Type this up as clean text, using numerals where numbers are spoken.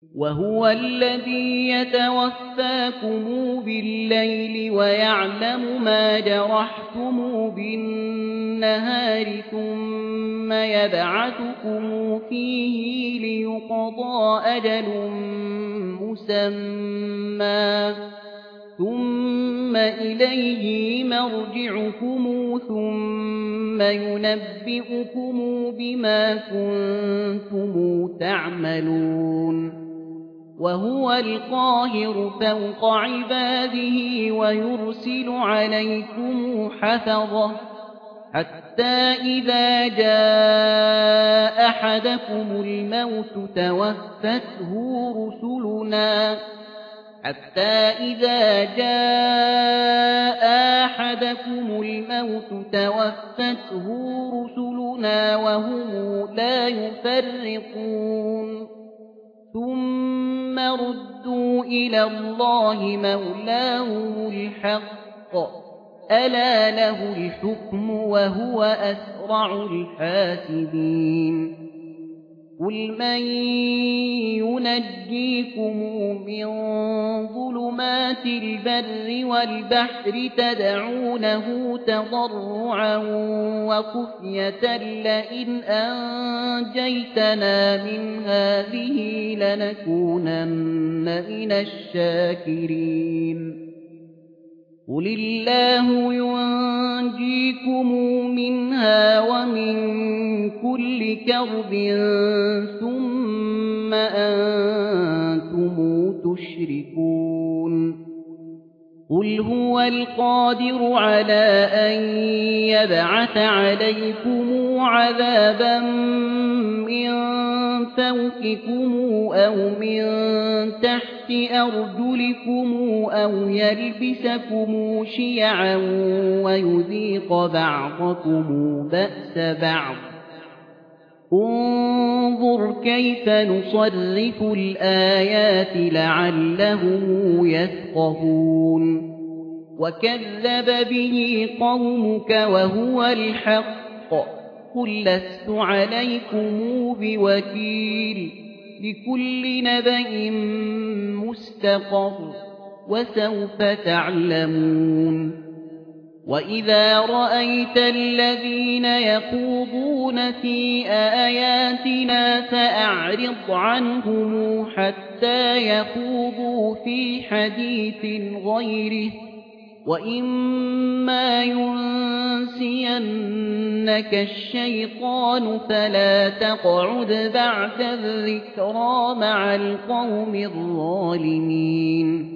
وهو الذي يتوفاكم بالليل ويعلم ما جرحتم بالنهار ثم يبعثكم فيه ليقضى أجل مسمى ثم إليه مرجعكم ثم ينبئكم بما كنتم تعملون وهو القاهر فوق عباده ويرسل عليكم حفظة حتى إذا جاء أحدكم الموت توفته رسلنا وهم لا يفرطون ثم ردوا إلى الله مولاهم الحق ألا له الحكم وهو أسرع الحاسبين قل من ينجيكم من ظلمات البر والبحر تدعونه تضرعا وخفية لئن أنجيتنا من هذه لنكونن من الشاكرين قل الله ينجيكم منها ومن كل كرب ثم أنتم تشركون قل هو القادر على أن يبعث عليكم عذابا من فوقكم أو من تحت أرجلكم أو يلبسكم شيعا ويذيق بعضكم بأس بعض انظر كيف نصرف الآيات لعلهم يفقهون وكذب به قومك وهو الحق قل لست عليكم بوكيل لكل نبأ مستقر وسوف تعلمون وإذا رأيت الذين يخوضون في آياتنا فأعرض عنهم حتى يخوضوا في حديث غيره وإما ينسينك الشيطان فلا تقعد بعد الذكرى مع القوم الظالمين